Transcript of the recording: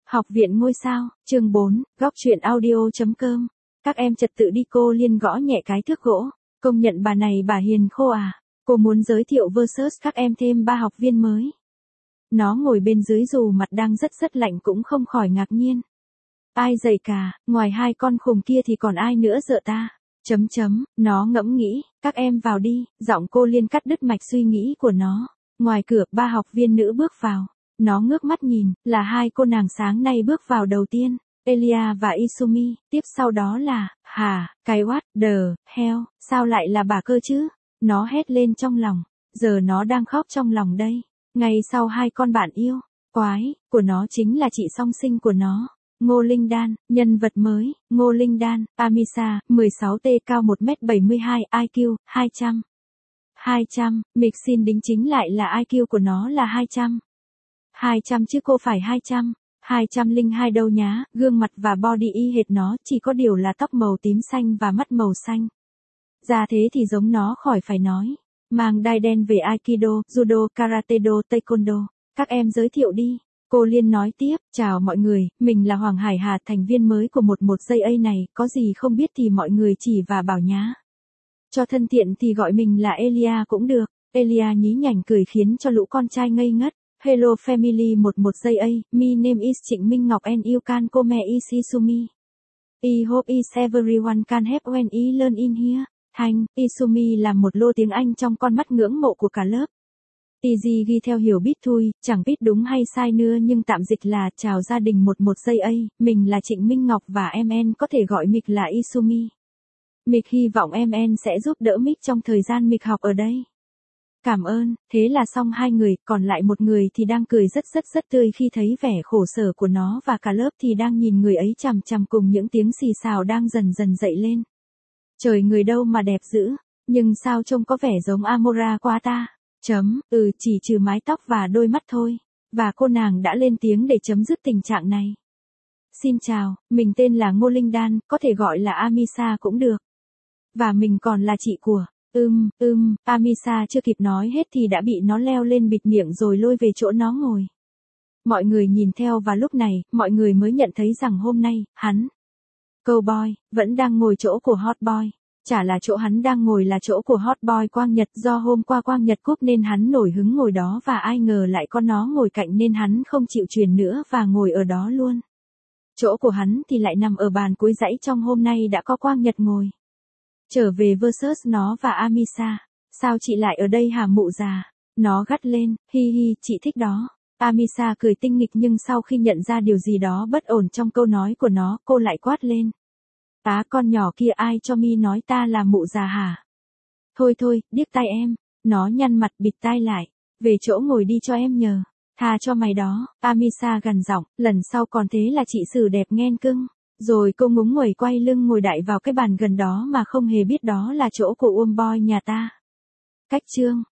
Học viện ngôi sao, chương 4, góc truyện audio.com. Các em trật tự đi, cô Liên gõ nhẹ cái thước gỗ. Công nhận bà này bà hiền khô à. Cô muốn giới thiệu versus các em thêm 3 học viên mới. Nó ngồi bên dưới dù mặt đang rất lạnh cũng không khỏi ngạc nhiên. Ai dậy cả, ngoài 2 con khùng kia thì còn ai nữa dợ ta? Nó ngẫm nghĩ, các em vào đi, giọng cô Liên cắt đứt mạch suy nghĩ của nó. Ngoài cửa, 3 học viên nữ bước vào. Nó ngước mắt nhìn, là 2 cô nàng sáng nay bước vào đầu tiên, Elia và Isumi, tiếp sau đó là, cái what the hell, sao lại là bà cơ chứ? Nó hét lên trong lòng, giờ nó đang khóc trong lòng đây. Ngay sau 2 con bạn yêu, quái, của nó chính là chị song sinh của nó. Ngô Linh Đan, nhân vật mới, Ngô Linh Đan, Amisa, 16T cao 1m72, IQ, 200. 200, Mixin đính chính lại là IQ của nó là 200. 200 chứ cô phải 200. 202 đâu nhá, gương mặt và body y hệt nó, chỉ có điều là tóc màu tím xanh và mắt màu xanh. Ra thế thì giống nó khỏi phải nói. Mang đai đen về Aikido, Judo, Karate Do, Taekwondo. Các em giới thiệu đi. Cô Liên nói tiếp, chào mọi người, mình là Hoàng Hải Hà, thành viên mới của 11JA này, có gì không biết thì mọi người chỉ và bảo nhá. Cho thân thiện thì gọi mình là Elia cũng được. Elia nhí nhảnh cười khiến cho lũ con trai ngây ngất. Hello family 11JA, my name is Trịnh Minh Ngọc and you can call me Isumi. I hope is everyone can help when I learn in here. Thanh, Isumi là một lô tiếng Anh trong con mắt ngưỡng mộ của cả lớp. Easy ghi theo hiểu biết thôi, chẳng biết đúng hay sai nữa nhưng tạm dịch là chào gia đình 11JA, mình là Trịnh Minh Ngọc và MN có thể gọi Mick là Isumi. Mick hy vọng MN sẽ giúp đỡ Mick trong thời gian Mick học ở đây. Cảm ơn, thế là xong 2 người, còn lại một người thì đang cười rất tươi khi thấy vẻ khổ sở của nó và cả lớp thì đang nhìn người ấy chằm chằm cùng những tiếng xì xào đang dần dậy lên. Trời, người đâu mà đẹp dữ, nhưng sao trông có vẻ giống Amora quá ta? Chỉ trừ mái tóc và đôi mắt thôi. Và cô nàng đã lên tiếng để chấm dứt tình trạng này. Xin chào, mình tên là Ngô Linh Đan, có thể gọi là Amisa cũng được. Và mình còn là chị của... Amisa chưa kịp nói hết thì đã bị nó leo lên bịt miệng rồi lôi về chỗ nó ngồi. Mọi người nhìn theo và lúc này, mọi người mới nhận thấy rằng hôm nay, hắn, Cowboy, vẫn đang ngồi chỗ của Hot Boy. Chả là chỗ hắn đang ngồi là chỗ của Hot Boy Quang Nhật, do hôm qua Quang Nhật cúp nên hắn nổi hứng ngồi đó và ai ngờ lại có nó ngồi cạnh nên hắn không chịu chuyển nữa và ngồi ở đó luôn. Chỗ của hắn thì lại nằm ở bàn cuối dãy trong hôm nay đã có Quang Nhật ngồi. Trở về versus nó và Amisa. Sao chị lại ở đây hả mụ già? Nó gắt lên, hi chị thích đó. Amisa cười tinh nghịch nhưng sau khi nhận ra điều gì đó bất ổn trong câu nói của nó, cô lại quát lên. Con nhỏ kia ai cho mi nói ta là mụ già hả? Thôi, điếc tai em. Nó nhăn mặt bịt tai lại. Về chỗ ngồi đi cho em nhờ. Tha cho mày đó. Amisa gằn giọng, lần sau còn thế là chị xử đẹp nghen cưng. Rồi cô ngúng nguẩy quay lưng ngồi đại vào cái bàn gần đó mà không hề biết đó là chỗ của Boy nhà ta. Cách chương